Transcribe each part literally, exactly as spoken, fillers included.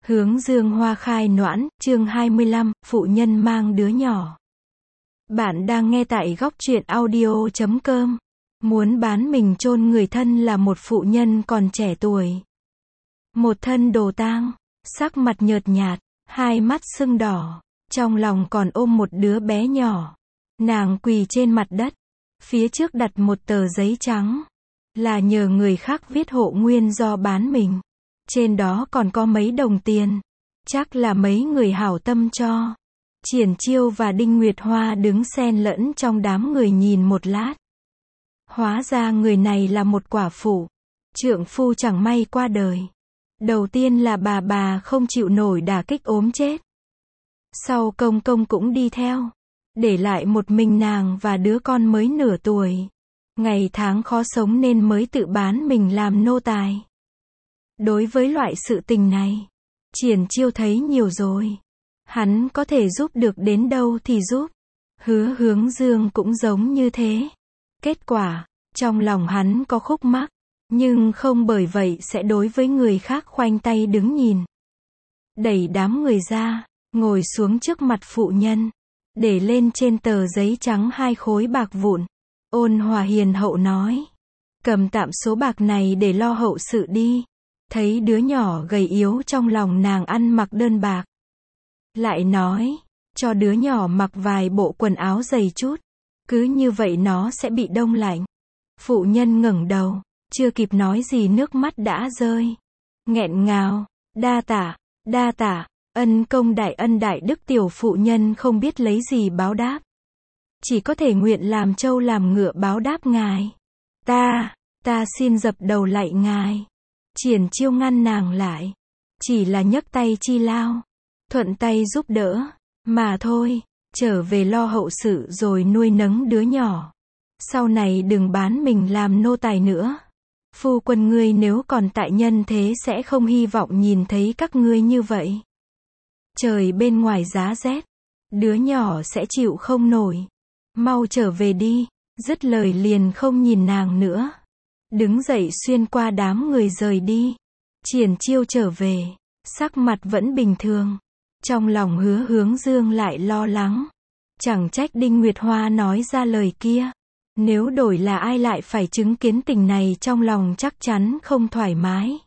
Hướng dương hoa khai noãn, chương hai mươi lăm, phụ nhân mang đứa nhỏ. Bạn đang nghe tại góc truyện audio chấm com. Muốn bán mình chôn người thân là một phụ nhân còn trẻ tuổi. Một thân đồ tang, sắc mặt nhợt nhạt, hai mắt sưng đỏ, trong lòng còn ôm một đứa bé nhỏ. Nàng quỳ trên mặt đất, phía trước đặt một tờ giấy trắng, là nhờ người khác viết hộ nguyên do bán mình. Trên đó còn có mấy đồng tiền, chắc là mấy người hảo tâm cho. Triển Chiêu và Đinh Nguyệt Hoa đứng xen lẫn trong đám người nhìn một lát. Hóa ra người này là một quả phụ, trượng phu chẳng may qua đời. Đầu tiên là bà bà không chịu nổi đả kích ốm chết. Sau công công cũng đi theo, để lại một mình nàng và đứa con mới nửa tuổi. Ngày tháng khó sống nên mới tự bán mình làm nô tài. Đối với loại sự tình này, Triển Chiêu thấy nhiều rồi. Hắn có thể giúp được đến đâu thì giúp. Hứa Hướng Dương cũng giống như thế. Kết quả, trong lòng hắn có khúc mắc, nhưng không bởi vậy sẽ đối với người khác khoanh tay đứng nhìn. Đẩy đám người ra, ngồi xuống trước mặt phụ nhân, để lên trên tờ giấy trắng hai khối bạc vụn. Ôn hòa hiền hậu nói, cầm tạm số bạc này để lo hậu sự đi. Thấy đứa nhỏ gầy yếu trong lòng nàng ăn mặc đơn bạc. Lại nói, cho đứa nhỏ mặc vài bộ quần áo dày chút. Cứ như vậy nó sẽ bị đông lạnh. Phụ nhân ngẩng đầu, chưa kịp nói gì nước mắt đã rơi. Nghẹn ngào, đa tạ, đa tạ, ân công đại ân đại đức. Tiểu phụ nhân không biết lấy gì báo đáp. Chỉ có thể nguyện làm trâu làm ngựa báo đáp ngài. Ta, ta xin dập đầu lạy ngài. Triển Chiêu ngăn nàng lại, chỉ là nhấc tay chi lao, thuận tay giúp đỡ, mà thôi, trở về lo hậu sự rồi nuôi nấng đứa nhỏ. Sau này đừng bán mình làm nô tài nữa. Phu quân ngươi nếu còn tại nhân thế sẽ không hy vọng nhìn thấy các ngươi như vậy. Trời bên ngoài giá rét, đứa nhỏ sẽ chịu không nổi. Mau trở về đi, dứt lời liền không nhìn nàng nữa. Đứng dậy xuyên qua đám người rời đi. Triển Chiêu trở về, sắc mặt vẫn bình thường. Trong lòng Hứa Hướng Dương lại lo lắng. Chẳng trách Đinh Nguyệt Hoa nói ra lời kia. Nếu đổi là ai lại phải chứng kiến tình này trong lòng chắc chắn không thoải mái.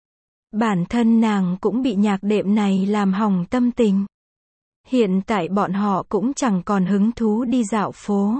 Bản thân nàng cũng bị nhạc đệm này làm hỏng tâm tình. Hiện tại bọn họ cũng chẳng còn hứng thú đi dạo phố.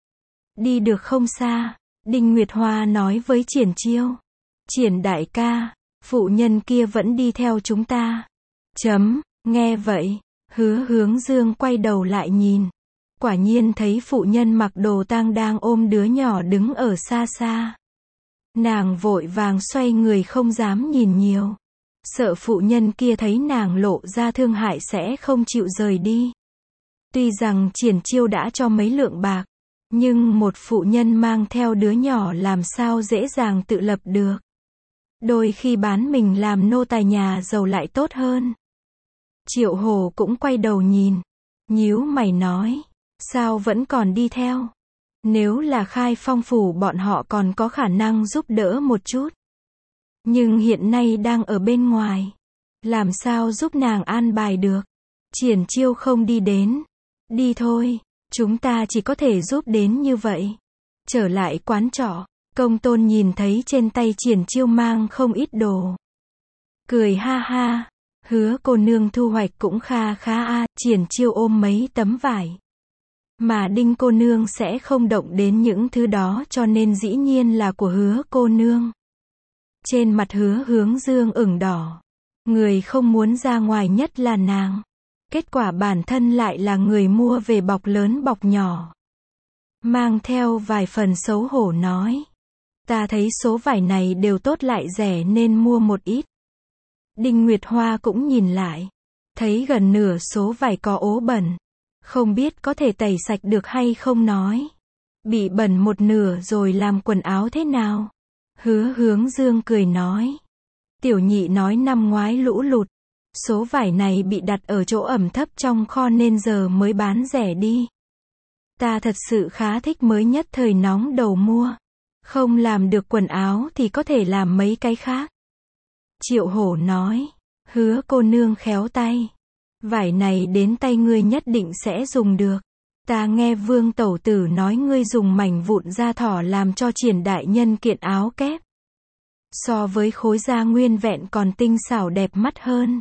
Đi được không xa, Đinh Nguyệt Hoa nói với Triển Chiêu. Triển đại ca, phụ nhân kia vẫn đi theo chúng ta. Chấm, nghe vậy, Hứa Hướng Dương quay đầu lại nhìn. Quả nhiên thấy phụ nhân mặc đồ tang đang ôm đứa nhỏ đứng ở xa xa. Nàng vội vàng xoay người không dám nhìn nhiều. Sợ phụ nhân kia thấy nàng lộ ra thương hại sẽ không chịu rời đi. Tuy rằng Triển Chiêu đã cho mấy lượng bạc, nhưng một phụ nhân mang theo đứa nhỏ làm sao dễ dàng tự lập được. Đôi khi bán mình làm nô tài nhà giàu lại tốt hơn. Triệu Hồ cũng quay đầu nhìn, nhíu mày nói, sao vẫn còn đi theo? Nếu là Khai Phong phủ bọn họ còn có khả năng giúp đỡ một chút. Nhưng hiện nay đang ở bên ngoài, làm sao giúp nàng an bài được? Triển Chiêu không đi đến. Đi thôi, chúng ta chỉ có thể giúp đến như vậy. Trở lại quán trọ, Công Tôn nhìn thấy trên tay Triển Chiêu mang không ít đồ. Cười ha ha, Hứa cô nương thu hoạch cũng kha khá a. Triển Chiêu ôm mấy tấm vải. Mà Đinh cô nương sẽ không động đến những thứ đó cho nên dĩ nhiên là của Hứa cô nương. Trên mặt Hứa Hướng Dương ửng đỏ. Người không muốn ra ngoài nhất là nàng. Kết quả bản thân lại là người mua về bọc lớn bọc nhỏ. Mang theo vài phần xấu hổ nói. Ta thấy số vải này đều tốt lại rẻ nên mua một ít. Đinh Nguyệt Hoa cũng nhìn lại. Thấy gần nửa số vải có ố bẩn. Không biết có thể tẩy sạch được hay không nói. Bị bẩn một nửa rồi làm quần áo thế nào? Hứa Hướng Dương cười nói. Tiểu nhị nói năm ngoái lũ lụt. Số vải này bị đặt ở chỗ ẩm thấp trong kho nên giờ mới bán rẻ đi. Ta thật sự khá thích mới nhất thời nóng đầu mua. Không làm được quần áo thì có thể làm mấy cái khác. Triệu Hổ nói. Hứa cô nương khéo tay. Vải này đến tay ngươi nhất định sẽ dùng được. Ta nghe Vương tẩu tử nói ngươi dùng mảnh vụn da thỏ làm cho Triển đại nhân kiện áo kép. So với khối da nguyên vẹn còn tinh xảo đẹp mắt hơn.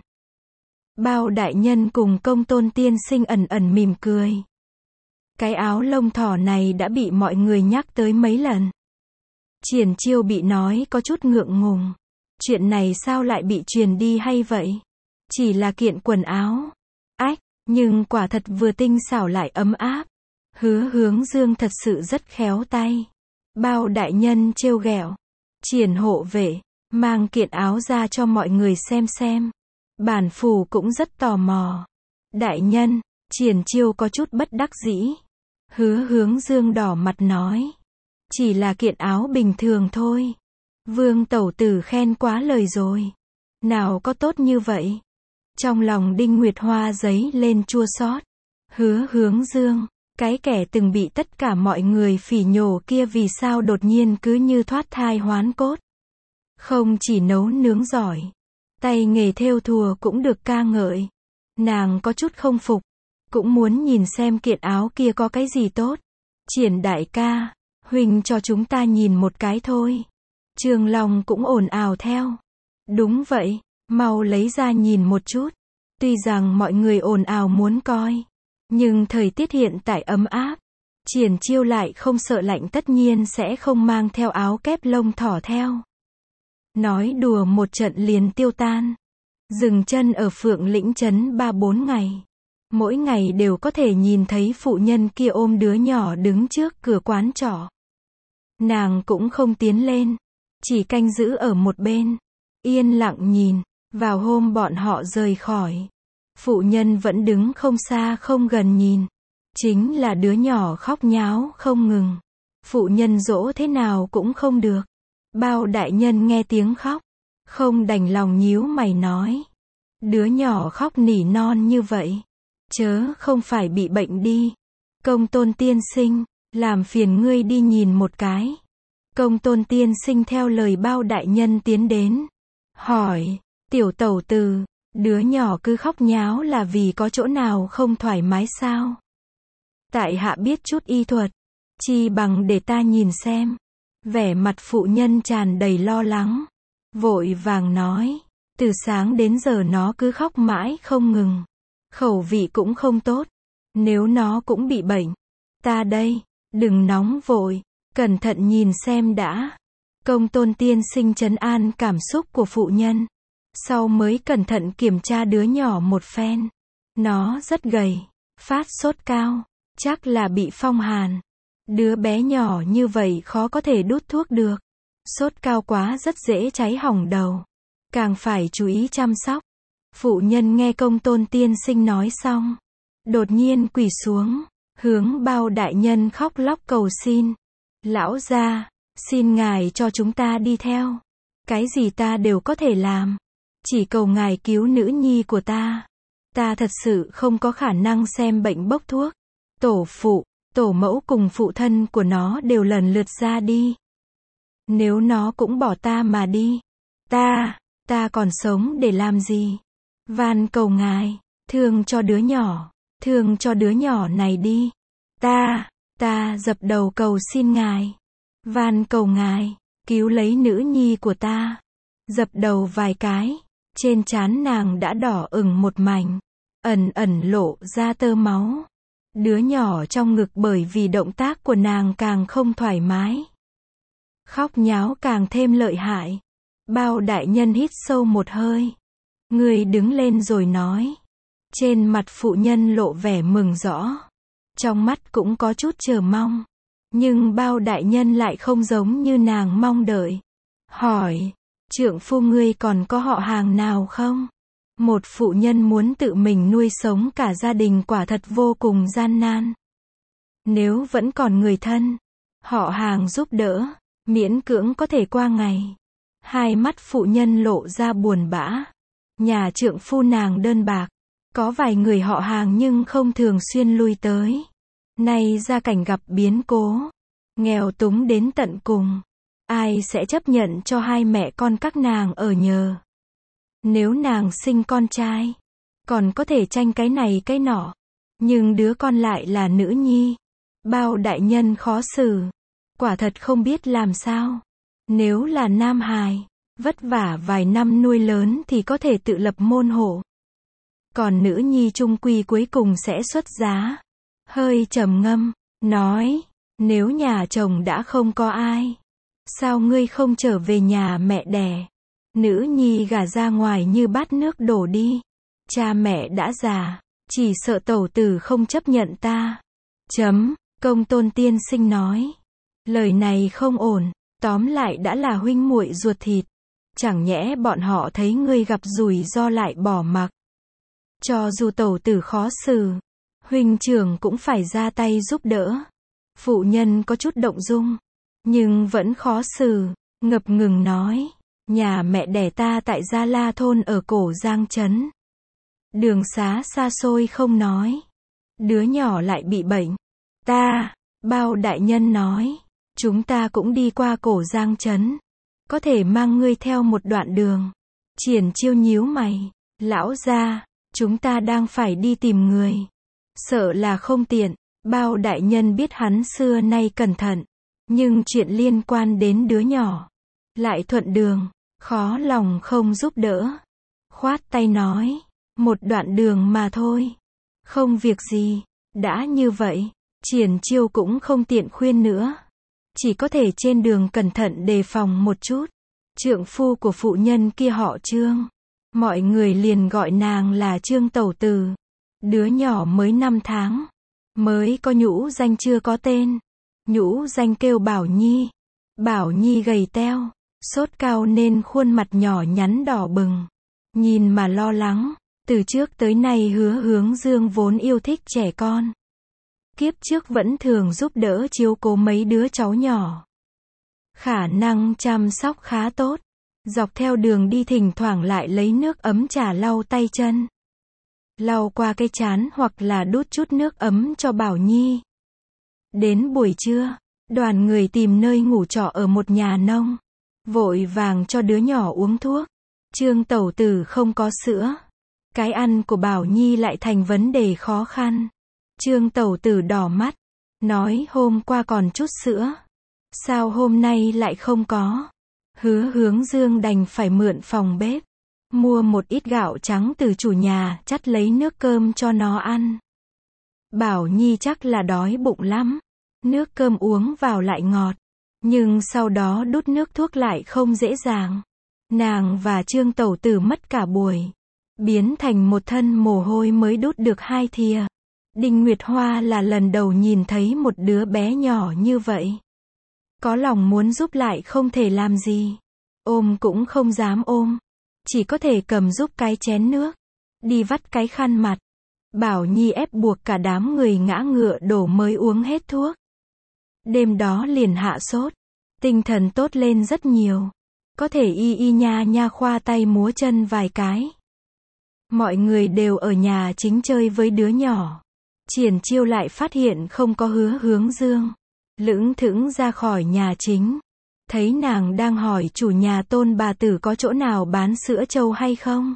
Bao đại nhân cùng Công Tôn tiên sinh ẩn ẩn mỉm cười. Cái áo lông thỏ này đã bị mọi người nhắc tới mấy lần. Triển Chiêu bị nói có chút ngượng ngùng. Chuyện này sao lại bị truyền đi hay vậy? Chỉ là kiện quần áo. Ách, nhưng quả thật vừa tinh xảo lại ấm áp. Hứa Hướng Dương thật sự rất khéo tay. Bao đại nhân trêu ghẹo. Triển hộ vệ, mang kiện áo ra cho mọi người xem xem. Bản phủ cũng rất tò mò. Đại nhân, Triển Chiêu có chút bất đắc dĩ. Hứa Hướng Dương đỏ mặt nói. Chỉ là kiện áo bình thường thôi. Vương tẩu tử khen quá lời rồi. Nào có tốt như vậy. Trong lòng Đinh Nguyệt Hoa giấy lên chua xót. Hứa Hướng Dương, cái kẻ từng bị tất cả mọi người phỉ nhổ kia vì sao đột nhiên cứ như thoát thai hoán cốt. Không chỉ nấu nướng giỏi, tay nghề thêu thùa cũng được ca ngợi. Nàng có chút không phục, cũng muốn nhìn xem kiện áo kia có cái gì tốt. Triển đại ca, huynh cho chúng ta nhìn một cái thôi. Trường Long cũng ồn ào theo. Đúng vậy, mau lấy ra nhìn một chút. Tuy rằng mọi người ồn ào muốn coi, nhưng thời tiết hiện tại ấm áp. Triển Chiêu lại không sợ lạnh, tất nhiên sẽ không mang theo áo kép lông thỏ theo. Nói đùa một trận liền tiêu tan. Dừng chân ở Phượng Lĩnh trấn ba bốn ngày. Mỗi ngày đều có thể nhìn thấy phụ nhân kia ôm đứa nhỏ đứng trước cửa quán trọ. Nàng cũng không tiến lên, chỉ canh giữ ở một bên, yên lặng nhìn. Vào hôm bọn họ rời khỏi, phụ nhân vẫn đứng không xa không gần nhìn. Chính là đứa nhỏ khóc nháo không ngừng. Phụ nhân dỗ thế nào cũng không được. Bao đại nhân nghe tiếng khóc, không đành lòng nhíu mày nói. Đứa nhỏ khóc nỉ non như vậy, chớ không phải bị bệnh đi. Công Tôn tiên sinh, làm phiền ngươi đi nhìn một cái. Công Tôn tiên sinh theo lời bao đại nhân tiến đến. Hỏi, tiểu tẩu tử, đứa nhỏ cứ khóc nháo là vì có chỗ nào không thoải mái sao? Tại hạ biết chút y thuật, chi bằng để ta nhìn xem. Vẻ mặt phụ nhân tràn đầy lo lắng, vội vàng nói, từ sáng đến giờ nó cứ khóc mãi không ngừng. Khẩu vị cũng không tốt, nếu nó cũng bị bệnh. Ta đây, đừng nóng vội, cẩn thận nhìn xem đã. Công Tôn tiên sinh trấn an cảm xúc của phụ nhân, sau mới cẩn thận kiểm tra đứa nhỏ một phen. Nó rất gầy, phát sốt cao, chắc là bị phong hàn. Đứa bé nhỏ như vậy khó có thể đút thuốc được. Sốt cao quá rất dễ cháy hỏng đầu. Càng phải chú ý chăm sóc. Phụ nhân nghe Công Tôn tiên sinh nói xong, đột nhiên quỳ xuống, hướng bao đại nhân khóc lóc cầu xin. Lão gia, xin ngài cho chúng ta đi theo. Cái gì ta đều có thể làm. Chỉ cầu ngài cứu nữ nhi của ta. Ta thật sự không có khả năng xem bệnh bốc thuốc. Tổ phụ, tổ mẫu cùng phụ thân của nó đều lần lượt ra đi. Nếu nó cũng bỏ ta mà đi, ta, ta còn sống để làm gì? Van cầu ngài, thương cho đứa nhỏ, thương cho đứa nhỏ này đi. Ta, ta dập đầu cầu xin ngài. Van cầu ngài, cứu lấy nữ nhi của ta. Dập đầu vài cái, trên trán nàng đã đỏ ửng một mảnh, ẩn ẩn lộ ra tơ máu. Đứa nhỏ trong ngực bởi vì động tác của nàng càng không thoải mái, khóc nháo càng thêm lợi hại. Bao đại nhân hít sâu một hơi, người đứng lên rồi nói. Trên mặt phụ nhân lộ vẻ mừng rõ, trong mắt cũng có chút chờ mong. Nhưng bao đại nhân lại không giống như nàng mong đợi. Hỏi, trượng phu ngươi còn có họ hàng nào không? Một phụ nhân muốn tự mình nuôi sống cả gia đình quả thật vô cùng gian nan. Nếu vẫn còn người thân, họ hàng giúp đỡ, miễn cưỡng có thể qua ngày. Hai mắt phụ nhân lộ ra buồn bã. Nhà trượng phu nàng đơn bạc, có vài người họ hàng nhưng không thường xuyên lui tới. Nay gia cảnh gặp biến cố, nghèo túng đến tận cùng, ai sẽ chấp nhận cho hai mẹ con các nàng ở nhờ? Nếu nàng sinh con trai, còn có thể tranh cái này cái nọ. Nhưng đứa con lại là nữ nhi. Bao đại nhân khó xử. Quả thật không biết làm sao. Nếu là nam hài, vất vả vài năm nuôi lớn thì có thể tự lập môn hộ. Còn nữ nhi trung quy cuối cùng sẽ xuất giá. Hơi trầm ngâm, nói, nếu nhà chồng đã không có ai, sao ngươi không trở về nhà mẹ đẻ? Nữ nhi gả ra ngoài như bát nước đổ đi. Cha mẹ đã già, chỉ sợ tẩu tử không chấp nhận ta. Chấm, Công Tôn tiên sinh nói. Lời này không ổn, tóm lại đã là huynh muội ruột thịt. Chẳng nhẽ bọn họ thấy ngươi gặp rủi ro lại bỏ mặc. Cho dù tẩu tử khó xử, huynh trưởng cũng phải ra tay giúp đỡ. Phụ nhân có chút động dung, nhưng vẫn khó xử, ngập ngừng nói. Nhà mẹ đẻ ta tại Gia La thôn ở Cổ Giang trấn. Đường xá xa xôi không nói. Đứa nhỏ lại bị bệnh. Ta, Bao đại nhân nói, chúng ta cũng đi qua Cổ Giang trấn. Có thể mang ngươi theo một đoạn đường. Triển Chiêu nhíu mày. Lão gia, chúng ta đang phải đi tìm người. Sợ là không tiện. Bao đại nhân biết hắn xưa nay cẩn thận. Nhưng chuyện liên quan đến đứa nhỏ. Lại thuận đường. Khó lòng không giúp đỡ. Khoát tay nói. Một đoạn đường mà thôi. Không việc gì. Đã như vậy, Triển Chiêu cũng không tiện khuyên nữa. Chỉ có thể trên đường cẩn thận đề phòng một chút. Trượng phu của phụ nhân kia họ Trương. Mọi người liền gọi nàng là Trương tẩu tử. Đứa nhỏ mới năm tháng. Mới có nhũ danh chưa có tên. Nhũ danh kêu Bảo Nhi. Bảo Nhi gầy teo. Sốt cao nên khuôn mặt nhỏ nhắn đỏ bừng. Nhìn mà lo lắng. Từ trước tới nay Hứa Hướng Dương vốn yêu thích trẻ con. Kiếp trước vẫn thường giúp đỡ chiếu cố mấy đứa cháu nhỏ. Khả năng chăm sóc khá tốt. Dọc theo đường đi thỉnh thoảng lại lấy nước ấm trà lau tay chân. Lau qua cái trán hoặc là đút chút nước ấm cho Bảo Nhi. Đến buổi trưa, đoàn người tìm nơi ngủ trọ ở một nhà nông. Vội vàng cho đứa nhỏ uống thuốc. Trương tẩu tử không có sữa. Cái ăn của Bảo Nhi lại thành vấn đề khó khăn. Trương tẩu tử đỏ mắt. Nói hôm qua còn chút sữa. Sao hôm nay lại không có? Hứa Hướng Dương đành phải mượn phòng bếp. Mua một ít gạo trắng từ chủ nhà, chắt lấy nước cơm cho nó ăn. Bảo Nhi chắc là đói bụng lắm. Nước cơm uống vào lại ngọt. Nhưng sau đó đút nước thuốc lại không dễ dàng. Nàng và Trương tẩu tử mất cả buổi. Biến thành một thân mồ hôi mới đút được hai thìa. Đinh Nguyệt Hoa là lần đầu nhìn thấy một đứa bé nhỏ như vậy. Có lòng muốn giúp lại không thể làm gì. Ôm cũng không dám ôm. Chỉ có thể cầm giúp cái chén nước. Đi vắt cái khăn mặt. Bảo Nhi ép buộc cả đám người ngã ngựa đổ mới uống hết thuốc. Đêm đó liền hạ sốt. Tinh thần tốt lên rất nhiều. Có thể y y nha nha khoa tay múa chân vài cái. Mọi người đều ở nhà chính chơi với đứa nhỏ. Triển Chiêu lại phát hiện không có Hứa Hướng Dương. Lững thững ra khỏi nhà chính. Thấy nàng đang hỏi chủ nhà Tôn bà tử có chỗ nào bán sữa trâu hay không.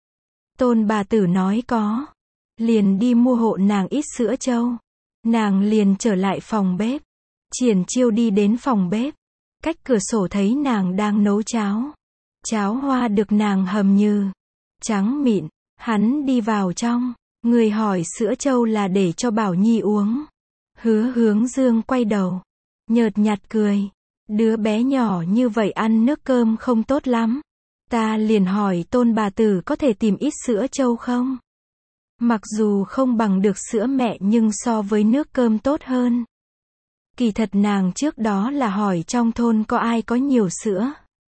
Tôn bà tử nói có. Liền đi mua hộ nàng ít sữa trâu. Nàng liền trở lại phòng bếp. Triển Chiêu đi đến phòng bếp. Cách cửa sổ thấy nàng đang nấu cháo. Cháo hoa được nàng hầm như trắng mịn. Hắn đi vào trong. Người hỏi sữa trâu là để cho Bảo Nhi uống. Hứa Hướng Dương quay đầu. Nhợt nhạt cười. Đứa bé nhỏ như vậy ăn nước cơm không tốt lắm. Ta liền hỏi Tôn bà tử có thể tìm ít sữa trâu không? Mặc dù không bằng được sữa mẹ nhưng so với nước cơm tốt hơn. Kỳ thật nàng trước đó là hỏi trong thôn có ai có nhiều sữa.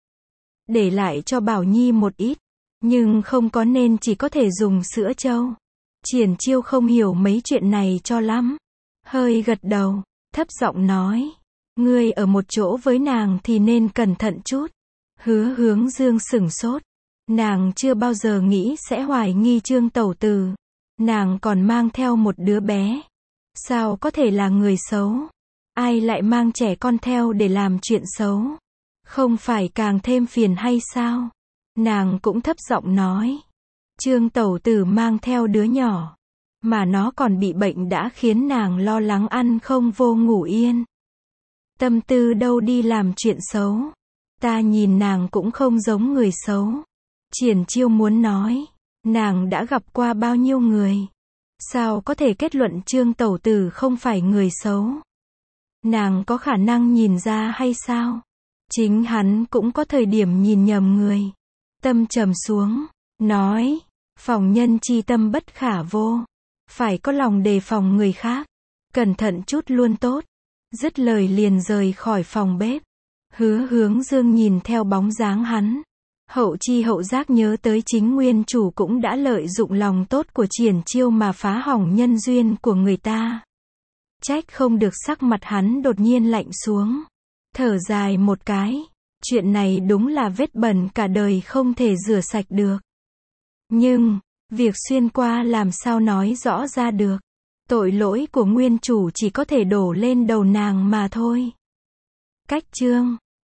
Để lại cho Bảo Nhi một ít. Nhưng không có nên chỉ có thể dùng sữa trâu. Triển Chiêu không hiểu mấy chuyện này cho lắm. Hơi gật đầu, thấp giọng nói. Ngươi ở một chỗ với nàng thì nên cẩn thận chút. Hứa Hướng Dương sửng sốt. Nàng chưa bao giờ nghĩ sẽ hoài nghi Trương tẩu tử. Nàng còn mang theo một đứa bé. Sao có thể là người xấu? Ai lại mang trẻ con theo để làm chuyện xấu? Không phải càng thêm phiền hay sao? Nàng cũng thấp giọng nói. Trương tẩu tử mang theo đứa nhỏ, mà nó còn bị bệnh đã khiến nàng lo lắng ăn không vô ngủ yên. Tâm tư đâu đi làm chuyện xấu. Ta nhìn nàng cũng không giống người xấu. Triển Chiêu muốn nói, nàng đã gặp qua bao nhiêu người, sao có thể kết luận Trương tẩu tử không phải người xấu? Nàng có khả năng nhìn ra hay sao? Chính hắn cũng có thời điểm nhìn nhầm người. Tâm trầm xuống, nói, phòng nhân chi tâm bất khả vô. Phải có lòng đề phòng người khác. Cẩn thận chút luôn tốt. Dứt lời liền rời khỏi phòng bếp. Hứa Hướng Dương nhìn theo bóng dáng hắn. Hậu chi hậu giác nhớ tới chính nguyên chủ cũng đã lợi dụng lòng tốt của Triển Chiêu mà phá hỏng nhân duyên của người ta. Trách không được sắc mặt hắn đột nhiên lạnh xuống. Thở dài một cái. Chuyện này đúng là vết bẩn cả đời không thể rửa sạch được. Nhưng, việc xuyên qua làm sao nói rõ ra được. Tội lỗi của nguyên chủ chỉ có thể đổ lên đầu nàng mà thôi. Cách chương